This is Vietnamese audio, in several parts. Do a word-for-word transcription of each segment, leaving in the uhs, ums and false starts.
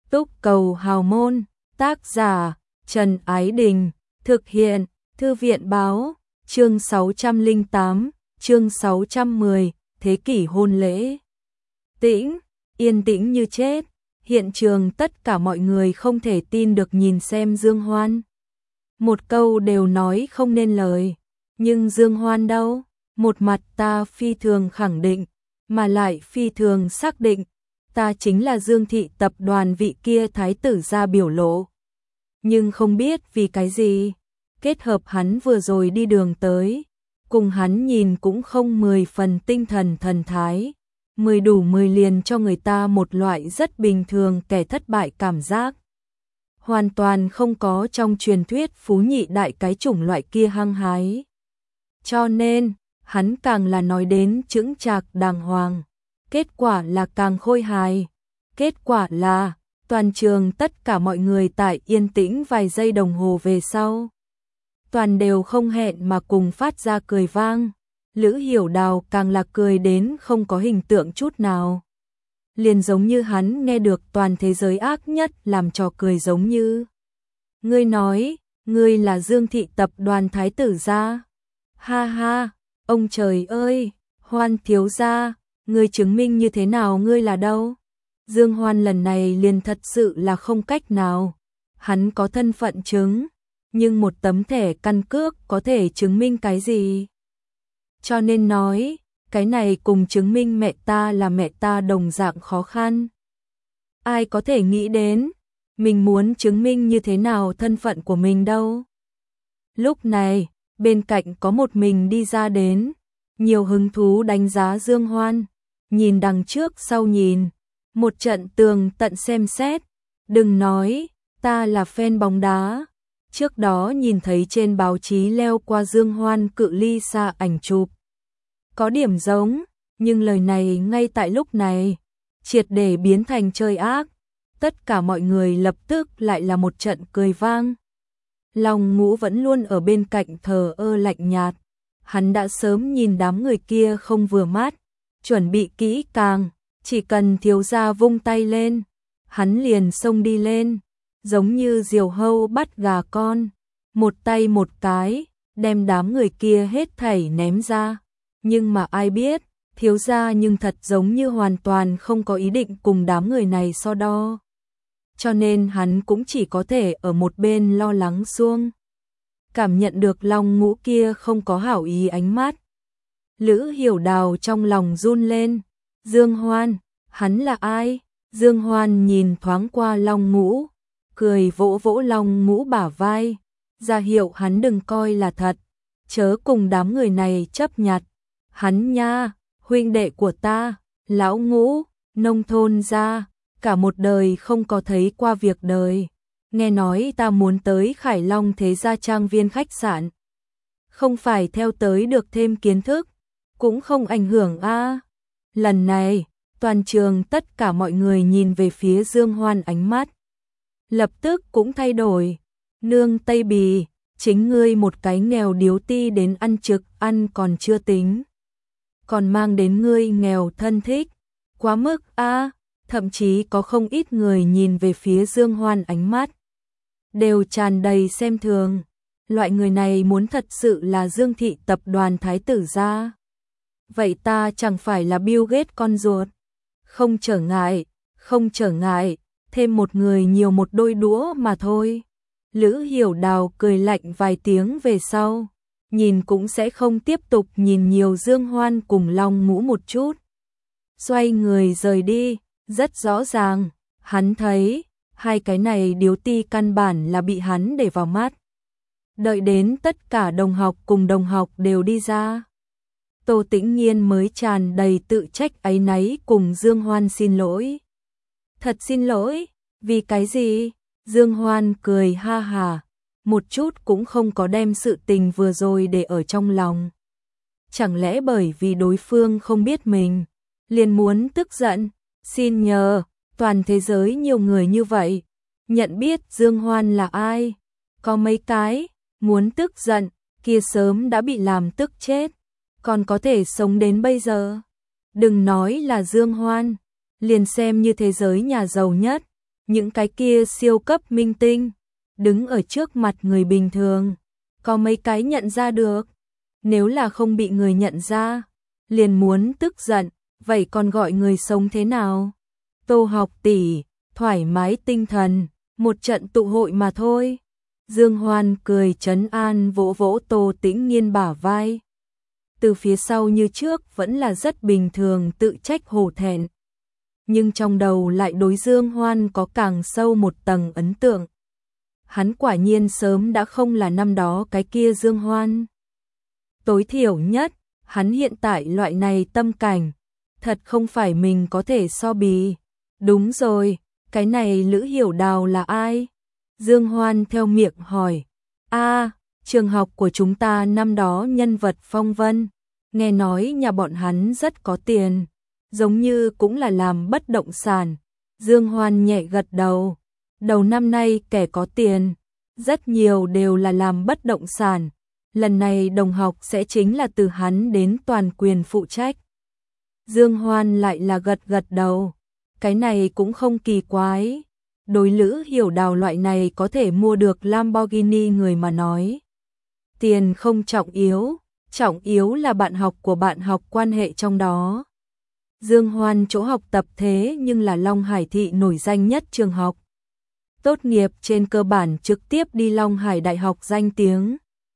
Túc Cầu Hào Môn, tác giả Trần Ái Đình, thực hiện Thư viện Báo, chương sáu trăm lẻ tám, chương sáu trăm mười, thế kỷ hôn lễ. Tĩnh, yên tĩnh như chết, hiện trường tất cả mọi người không thể tin được nhìn xem Dương Hoan. Một câu đều nói không nên lời, nhưng Dương Hoan đâu? Một mặt ta phi thường khẳng định, mà lại phi thường xác định, ta chính là Dương thị tập đoàn vị kia thái tử gia biểu lộ. Nhưng không biết vì cái gì, kết hợp hắn vừa rồi đi đường tới, cùng hắn nhìn cũng không mười phần tinh thần thần thái, mười đủ mười liền cho người ta một loại rất bình thường kẻ thất bại cảm giác. Hoàn toàn không có trong truyền thuyết phú nhị đại cái chủng loại kia hăng hái. Cho nên, hắn càng là nói đến chững chạc đàng hoàng, kết quả là càng khôi hài. Kết quả là, toàn trường tất cả mọi người tại yên tĩnh vài giây đồng hồ về sau. Toàn đều không hẹn mà cùng phát ra cười vang. Lữ Hiểu Đào càng là cười đến không có hình tượng chút nào. Liền giống như hắn nghe được toàn thế giới ác nhất làm trò cười giống như. Ngươi nói, ngươi là Dương thị tập đoàn thái tử gia. Ha ha, ông trời ơi, Hoan thiếu gia, ngươi chứng minh như thế nào ngươi là đâu? Dương Hoan lần này liền thật sự là không cách nào. Hắn có thân phận chứng, nhưng một tấm thẻ căn cước có thể chứng minh cái gì? Cho nên nói, cái này cùng chứng minh mẹ ta là mẹ ta đồng dạng khó khăn. Ai có thể nghĩ đến, mình muốn chứng minh như thế nào thân phận của mình đâu? Lúc này, bên cạnh có một mình đi ra đến, nhiều hứng thú đánh giá Dương Hoan, nhìn đằng trước sau nhìn, một trận tường tận xem xét, đừng nói, ta là fan bóng đá. Trước đó nhìn thấy trên báo chí leo qua Dương Hoan cự ly xa ảnh chụp. Có điểm giống, nhưng lời này ngay tại lúc này, triệt để biến thành chơi ác. Tất cả mọi người lập tức lại là một trận cười vang. Long Ngũ vẫn luôn ở bên cạnh thờ ơ lạnh nhạt. Hắn đã sớm nhìn đám người kia không vừa mắt, chuẩn bị kỹ càng, chỉ cần thiếu gia vung tay lên, hắn liền xông đi lên, giống như diều hâu bắt gà con, một tay một cái, đem đám người kia hết thảy ném ra. Nhưng mà ai biết, thiếu gia nhưng thật giống như hoàn toàn không có ý định cùng đám người này so đo. Cho nên hắn cũng chỉ có thể ở một bên lo lắng xuông. Cảm nhận được Long Ngũ kia không có hảo ý ánh mắt. Lữ Hiểu Đào trong lòng run lên. Dương Hoan, hắn là ai? Dương Hoan nhìn thoáng qua Long Ngũ, cười vỗ vỗ Long Ngũ bả vai, ra hiệu hắn đừng coi là thật, chớ cùng đám người này chấp nhặt. Hắn nha, huynh đệ của ta, lão Ngũ, nông thôn ra, cả một đời không có thấy qua việc đời. Nghe nói ta muốn tới Khải Long Thế Gia trang viên khách sạn. Không phải theo tới được thêm kiến thức, cũng không ảnh hưởng a. Lần này, toàn trường tất cả mọi người nhìn về phía Dương Hoan ánh mắt. Lập tức cũng thay đổi. Nương Tây Bì, chính ngươi một cái nghèo điếu ti đến ăn trực ăn còn chưa tính. Còn mang đến ngươi nghèo thân thích. Quá mức a. Thậm chí có không ít người nhìn về phía Dương Hoan ánh mắt đều tràn đầy xem thường. Loại người này muốn thật sự là Dương thị tập đoàn thái tử gia. Vậy ta chẳng phải là Bill Gates con ruột. Không trở ngại, không trở ngại, thêm một người nhiều một đôi đũa mà thôi. Lữ Hiểu Đào cười lạnh vài tiếng về sau, nhìn cũng sẽ không tiếp tục nhìn nhiều Dương Hoan cùng Long Ngũ một chút. Xoay người rời đi, rất rõ ràng, hắn thấy hai cái này điếu ti căn bản là bị hắn để vào mắt. Đợi đến tất cả đồng học cùng đồng học đều đi ra, Tô Tĩnh Nhiên mới tràn đầy tự trách áy náy cùng Dương Hoan xin lỗi. Thật xin lỗi, vì cái gì? Dương Hoan cười ha hà, một chút cũng không có đem sự tình vừa rồi để ở trong lòng. Chẳng lẽ bởi vì đối phương không biết mình, liền muốn tức giận? Xin nhờ, toàn thế giới nhiều người như vậy, nhận biết Dương Hoan là ai? Có mấy cái, muốn tức giận, kia sớm đã bị làm tức chết, còn có thể sống đến bây giờ. Đừng nói là Dương Hoan, liền xem như thế giới nhà giàu nhất, những cái kia siêu cấp minh tinh, đứng ở trước mặt người bình thường, có mấy cái nhận ra được, nếu là không bị người nhận ra, liền muốn tức giận, vậy còn gọi người sống thế nào? Tô học tỷ, thoải mái tinh thần, một trận tụ hội mà thôi. Dương Hoan cười trấn an vỗ vỗ Tô Tĩnh Nghiên bả vai. Từ phía sau như trước vẫn là rất bình thường tự trách hổ thẹn. Nhưng trong đầu lại đối Dương Hoan có càng sâu một tầng ấn tượng. Hắn quả nhiên sớm đã không là năm đó cái kia Dương Hoan. Tối thiểu nhất, hắn hiện tại loại này tâm cảnh, thật không phải mình có thể so bì. Đúng rồi, cái này Lữ Hiểu Đào là ai? Dương Hoan theo miệng hỏi. A, trường học của chúng ta năm đó nhân vật phong vân, nghe nói nhà bọn hắn rất có tiền, giống như cũng là làm bất động sản. Dương Hoan nhẹ gật đầu. Đầu năm nay kẻ có tiền, rất nhiều đều là làm bất động sản. Lần này đồng học sẽ chính là từ hắn đến toàn quyền phụ trách. Dương Hoan lại là gật gật đầu. Cái này cũng không kỳ quái. Đối Lữ Hiểu Đào loại này có thể mua được Lamborghini người mà nói. Tiền không trọng yếu, trọng yếu là bạn học của bạn học quan hệ trong đó. Dương Hoan chỗ học tập thế nhưng là Long Hải thị nổi danh nhất trường học. Tốt nghiệp trên cơ bản trực tiếp đi Long Hải Đại học danh tiếng.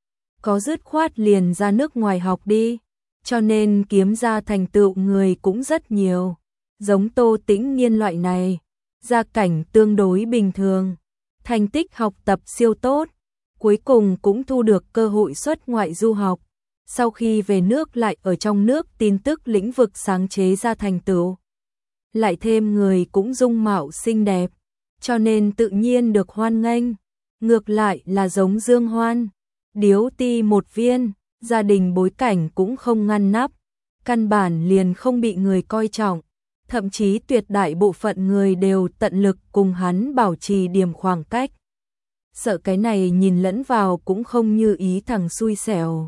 Có dứt khoát liền ra nước ngoài học đi, cho nên kiếm ra thành tựu người cũng rất nhiều. Giống Tô Tĩnh Nghiên loại này, gia cảnh tương đối bình thường, thành tích học tập siêu tốt, cuối cùng cũng thu được cơ hội xuất ngoại du học. Sau khi về nước lại ở trong nước tin tức lĩnh vực sáng chế ra thành tựu. Lại thêm người cũng dung mạo xinh đẹp, cho nên tự nhiên được hoan nghênh. Ngược lại là giống Dương Hoan, điếu ti một viên, gia đình bối cảnh cũng không ngăn nắp, căn bản liền không bị người coi trọng, thậm chí tuyệt đại bộ phận người đều tận lực cùng hắn bảo trì điểm khoảng cách. Sợ cái này nhìn lẫn vào cũng không như ý thằng xui xẻo.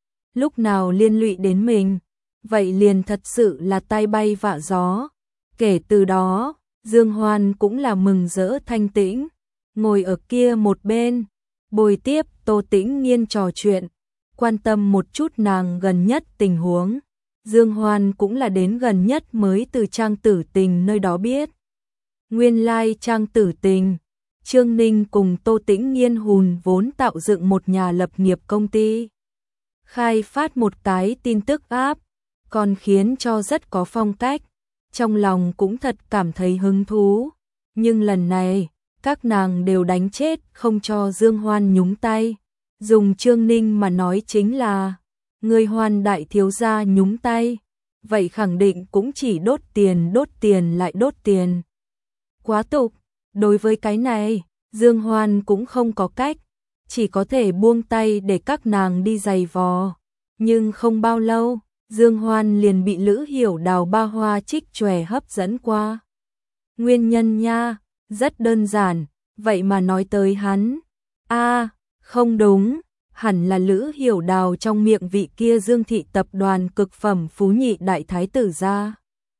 Lúc nào liên lụy đến mình, vậy liền thật sự là tai bay vạ gió. Kể từ đó, Dương Hoan cũng là mừng rỡ thanh tĩnh, ngồi ở kia một bên, bồi tiếp Tô Tĩnh Nghiên trò chuyện, quan tâm một chút nàng gần nhất tình huống. Dương Hoan cũng là đến gần nhất mới từ Trang Tử Tình nơi đó biết. Nguyên lai like Trang Tử Tình, Trương Ninh cùng Tô Tĩnh Nghiên hùn vốn tạo dựng một nhà lập nghiệp công ty. Khai phát một cái tin tức app, còn khiến cho rất có phong cách. Trong lòng cũng thật cảm thấy hứng thú. Nhưng lần này, các nàng đều đánh chết không cho Dương Hoan nhúng tay. Dùng Trương Ninh mà nói chính là, người Hoan đại thiếu gia nhúng tay. Vậy khẳng định cũng chỉ đốt tiền đốt tiền lại đốt tiền. Quá tục, đối với cái này, Dương Hoan cũng không có cách. Chỉ có thể buông tay để các nàng đi giày vò. Nhưng không bao lâu, Dương Hoan liền bị Lữ Hiểu Đào ba hoa trích chòe hấp dẫn qua. Nguyên nhân nha, rất đơn giản, vậy mà nói tới hắn. A, không đúng, hẳn là Lữ Hiểu Đào trong miệng vị kia Dương thị tập đoàn cực phẩm phú nhị đại thái tử gia.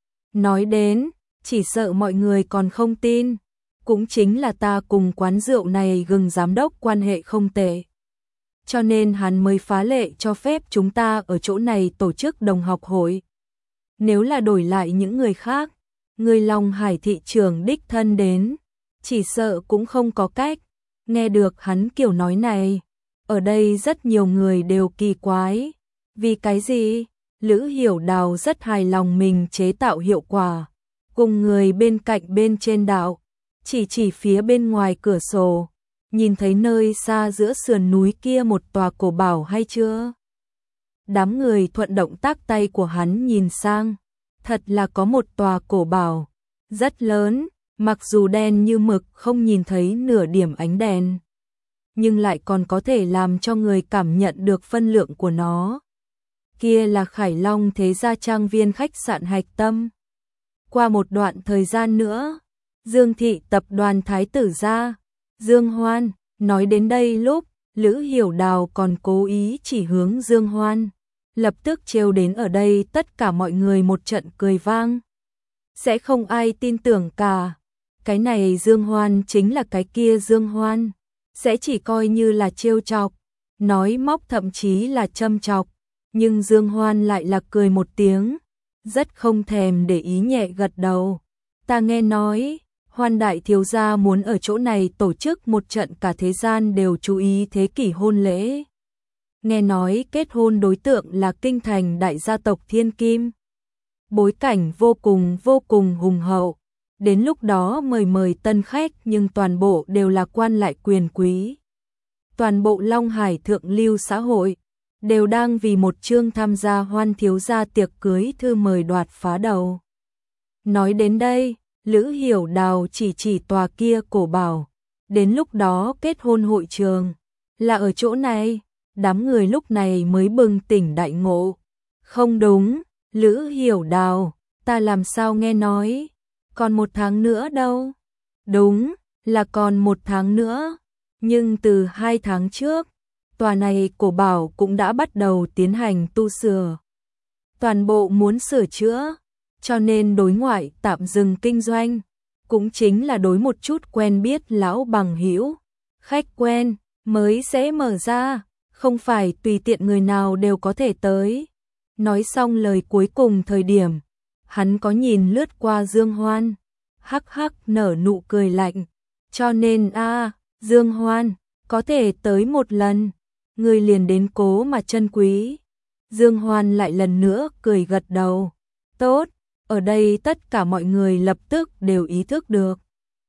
Nói đến, chỉ sợ mọi người còn không tin, cũng chính là ta cùng quán rượu này gừng giám đốc quan hệ không tệ. Cho nên hắn mới phá lệ cho phép chúng ta ở chỗ này tổ chức đồng học hội. Nếu là đổi lại những người khác, người Long Hải thị trưởng đích thân đến, chỉ sợ cũng không có cách. Nghe được hắn kiểu nói này, ở đây rất nhiều người đều kỳ quái. Vì cái gì? Lữ Hiểu Đào rất hài lòng mình chế tạo hiệu quả. Cùng người bên cạnh bên trên đạo, chỉ chỉ phía bên ngoài cửa sổ. Nhìn thấy nơi xa giữa sườn núi kia một tòa cổ bảo hay chưa? Đám người thuận động tác tay của hắn nhìn sang. Thật là có một tòa cổ bảo. Rất lớn, mặc dù đen như mực không nhìn thấy nửa điểm ánh đèn. Nhưng lại còn có thể làm cho người cảm nhận được phân lượng của nó. Kia là Khải Long Thế Gia trang viên khách sạn Hạch Tâm. Qua một đoạn thời gian nữa, Dương thị tập đoàn thái tử gia, Dương Hoan, nói đến đây lúc, Lữ Hiểu Đào còn cố ý chỉ hướng Dương Hoan, lập tức trêu đến ở đây tất cả mọi người một trận cười vang. Sẽ không ai tin tưởng cả. cái này Dương Hoan chính là cái kia Dương Hoan, sẽ chỉ coi như là trêu chọc, nói móc thậm chí là châm chọc, nhưng Dương Hoan lại là cười một tiếng, rất không thèm để ý nhẹ gật đầu. Ta nghe nói, Hoan đại thiếu gia muốn ở chỗ này tổ chức một trận cả thế gian đều chú ý thế kỷ hôn lễ. Nghe nói kết hôn đối tượng là kinh thành đại gia tộc Thiên Kim. Bối cảnh vô cùng vô cùng hùng hậu. Đến lúc đó mời mời tân khách nhưng toàn bộ đều là quan lại quyền quý. Toàn bộ Long Hải thượng lưu xã hội đều đang vì một chương tham gia Hoan thiếu gia tiệc cưới thư mời đoạt phá đầu. Nói đến đây, Lữ Hiểu Đào chỉ chỉ tòa kia cổ bảo, đến lúc đó kết hôn hội trường là ở chỗ này. Đám người lúc này mới bừng tỉnh đại ngộ. Không đúng, Lữ Hiểu Đào, ta làm sao nghe nói, còn một tháng nữa đâu. Đúng, là còn một tháng nữa, nhưng từ hai tháng trước, tòa này cổ bảo cũng đã bắt đầu tiến hành tu sửa. Toàn bộ muốn sửa chữa, cho nên đối ngoại tạm dừng kinh doanh, cũng chính là đối một chút quen biết lão bằng hữu, khách quen mới sẽ mở ra, không phải tùy tiện người nào đều có thể tới. Nói xong lời cuối cùng thời điểm, hắn có nhìn lướt qua Dương Hoan, hắc hắc nở nụ cười lạnh, cho nên a, Dương Hoan, có thể tới một lần, người liền đến cố mà trân quý. Dương Hoan lại lần nữa cười gật đầu, tốt, ở đây tất cả mọi người lập tức đều ý thức được.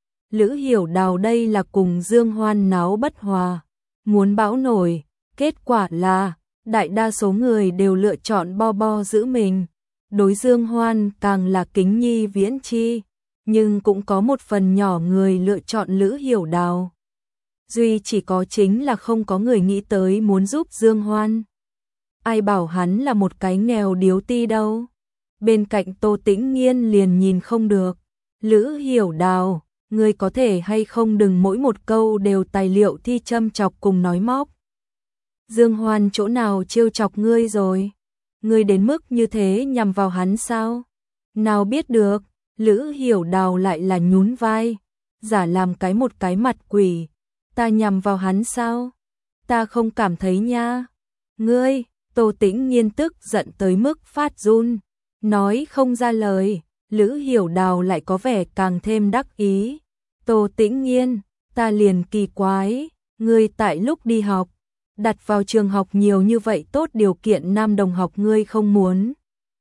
Lữ Hiểu Đào đây là cùng Dương Hoan náo bất hòa, muốn bão nổi, kết quả là đại đa số người đều lựa chọn bo bo giữ mình, đối Dương Hoan càng là kính nhi viễn chi, nhưng cũng có một phần nhỏ người lựa chọn Lữ Hiểu Đào. Duy chỉ có chính là không có người nghĩ tới muốn giúp Dương Hoan. Ai bảo hắn là một cái nghèo điếu ti đâu. Bên cạnh Tô Tĩnh Nghiên liền nhìn không được. Lữ Hiểu Đào, ngươi có thể hay không đừng mỗi một câu đều tài liệu thi châm chọc cùng nói móc. Dương Hoan chỗ nào trêu chọc ngươi rồi? Ngươi đến mức như thế nhằm vào hắn sao? Nào biết được, Lữ Hiểu Đào lại là nhún vai, giả làm cái một cái mặt quỷ. Ta nhằm vào hắn sao? Ta không cảm thấy nha. Ngươi, Tô Tĩnh Nghiên tức giận tới mức phát run, nói không ra lời. Lữ Hiểu Đào lại có vẻ càng thêm đắc ý. Tô Tĩnh Nghiên, ta liền kỳ quái, ngươi tại lúc đi học, đặt vào trường học nhiều như vậy tốt điều kiện nam đồng học ngươi không muốn.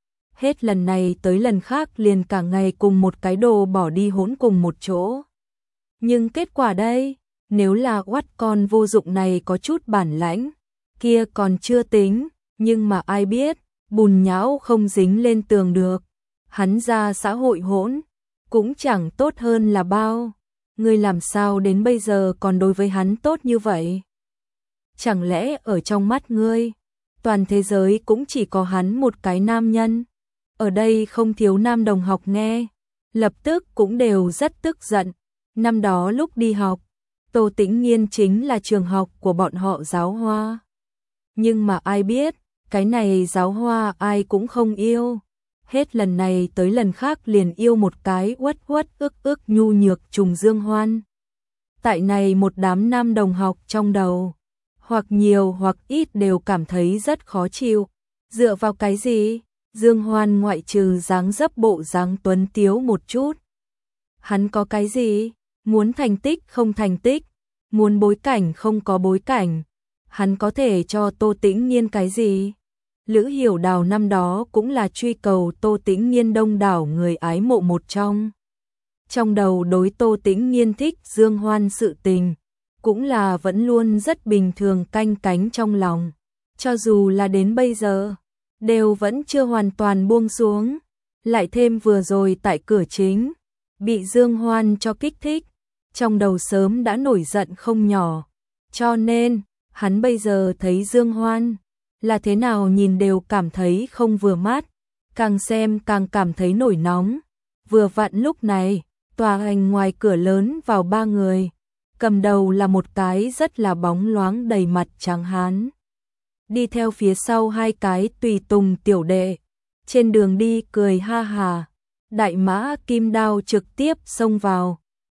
Hết lần này tới lần khác liền cả ngày cùng một cái đồ bỏ đi hỗn cùng một chỗ. Nhưng kết quả đây, nếu là oắt con vô dụng này có chút bản lãnh, kia còn chưa tính, nhưng mà ai biết, bùn nhão không dính lên tường được. Hắn ra xã hội hỗn, cũng chẳng tốt hơn là bao. Ngươi làm sao đến bây giờ còn đối với hắn tốt như vậy? Chẳng lẽ ở trong mắt ngươi, toàn thế giới cũng chỉ có hắn một cái nam nhân? Ở đây không thiếu nam đồng học nghe, lập tức cũng đều rất tức giận. Năm đó lúc đi học, Tô Tĩnh Nghiên chính là trường học của bọn họ giáo hoa. Nhưng mà ai biết, cái này giáo hoa ai cũng không yêu. Hết lần này tới lần khác liền yêu một cái uất uất ức ức nhu nhược trùng Dương Hoan. Tại này một đám nam đồng học trong đầu, hoặc nhiều hoặc ít đều cảm thấy rất khó chịu. Dựa vào cái gì? Dương Hoan ngoại trừ dáng dấp bộ dáng tuấn tiếu một chút. Hắn có cái gì? Muốn thành tích không thành tích, muốn bối cảnh không có bối cảnh. Hắn có thể cho Tô Tĩnh Nghiên cái gì? Lữ Hiểu Đào năm đó cũng là truy cầu Tô Tĩnh Nghiên đông đảo người ái mộ một trong. Trong đầu đối Tô Tĩnh Nghiên thích Dương Hoan sự tình, cũng là vẫn luôn rất bình thường canh cánh trong lòng. Cho dù là đến bây giờ, đều vẫn chưa hoàn toàn buông xuống. Lại thêm vừa rồi tại cửa chính, bị Dương Hoan cho kích thích, trong đầu sớm đã nổi giận không nhỏ. Cho nên, hắn bây giờ thấy Dương Hoan là thế nào nhìn đều cảm thấy không vừa mắt, càng xem càng cảm thấy nổi nóng. Vừa vặn lúc này, tòa hành ngoài cửa lớn vào ba người, cầm đầu là một cái rất là bóng loáng đầy mặt trắng hán. Đi theo phía sau hai cái tùy tùng tiểu đệ, trên đường đi cười ha hà, đại mã kim đao trực tiếp xông vào,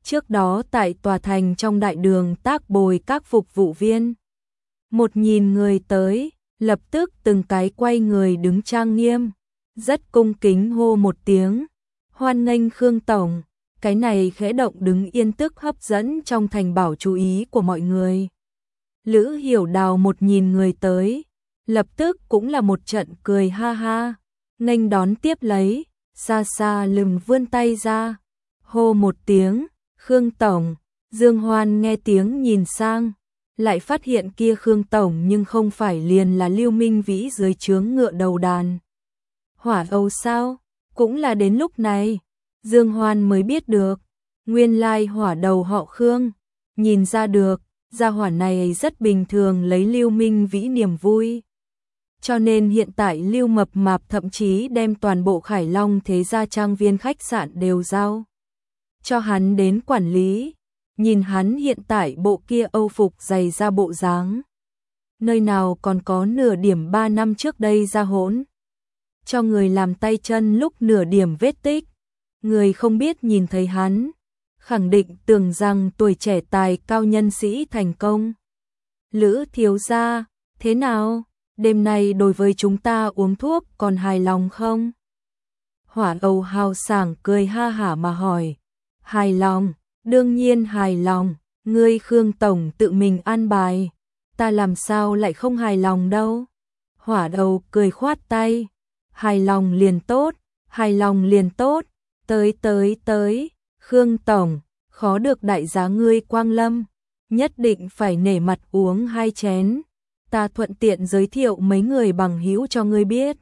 trước đó tại tòa thành trong đại đường tác bồi các phục vụ viên. Một nghìn người tới, lập tức từng cái quay người đứng trang nghiêm, rất cung kính hô một tiếng, hoan nghênh Khương Tổng. Cái này khẽ động đứng yên tức hấp dẫn trong thành bảo chú ý của mọi người. Lữ Hiểu Đào một nghìn người tới, lập tức cũng là một trận cười ha ha, nghênh đón tiếp lấy, xa xa lừng vươn tay ra, hô một tiếng, Khương Tổng. Dương Hoan nghe tiếng nhìn sang, lại phát hiện kia Khương Tổng nhưng không phải liền là Lưu Minh Vĩ dưới trướng ngựa đầu đàn. Hỏa Âu sao? Cũng là đến lúc này, Dương Hoan mới biết được, nguyên lai hỏa đầu họ Khương, nhìn ra được, gia hỏa này rất bình thường lấy Lưu Minh Vĩ niềm vui. Cho nên hiện tại Lưu Mập Mạp thậm chí đem toàn bộ Khải Long thế gia trang viên khách sạn đều giao cho hắn đến quản lý. Nhìn hắn hiện tại bộ kia âu phục dày ra bộ dáng, nơi nào còn có nửa điểm ba năm trước đây ra hỗn cho người làm tay chân lúc nửa điểm vết tích. Người không biết nhìn thấy hắn, khẳng định tưởng rằng tuổi trẻ tài cao nhân sĩ thành công. Lữ thiếu gia, thế nào? Đêm nay đối với chúng ta uống thuốc còn hài lòng không? Hỏa Âu hào sảng cười ha hả mà hỏi. Hài lòng, đương nhiên hài lòng, ngươi Khương Tổng tự mình an bài, ta làm sao lại không hài lòng đâu. Hỏa Âu cười khoát tay, hài lòng liền tốt, hài lòng liền tốt, tới tới tới, Khương Tổng, khó được đại giá ngươi quang lâm, nhất định phải nể mặt uống hai chén, ta thuận tiện giới thiệu mấy người bằng hữu cho ngươi biết.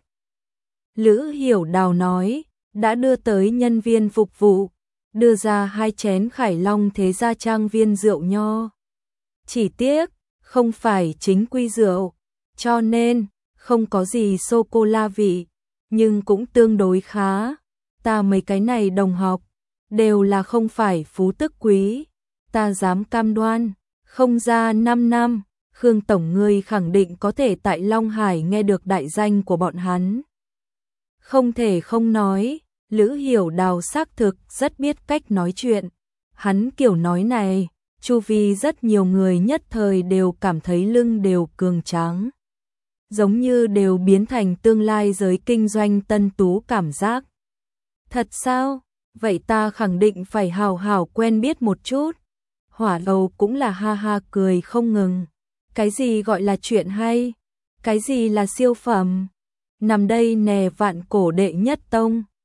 Lữ Hiểu Đào nói, đã đưa tới nhân viên phục vụ, đưa ra hai chén Khải Long thế gia trang viên rượu nho. Chỉ tiếc, không phải chính quy rượu, cho nên không có gì sô-cô-la vị, nhưng cũng tương đối khá. Ta mấy cái này đồng học, đều là không phải phú tức quý, ta dám cam đoan, không ra năm năm, Khương Tổng ngươi khẳng định có thể tại Long Hải nghe được đại danh của bọn hắn. Không thể không nói, Lữ Hiểu Đào xác thực rất biết cách nói chuyện. Hắn kiểu nói này, chu vi rất nhiều người nhất thời đều cảm thấy lưng đều cường tráng. Giống như đều biến thành tương lai giới kinh doanh tân tú cảm giác. Thật sao? Vậy ta khẳng định phải hào hào quen biết một chút. Hỏa Âu cũng là ha ha cười không ngừng. Cái gì gọi là chuyện hay? Cái gì là siêu phẩm? Nằm đây nè vạn cổ đệ nhất tông.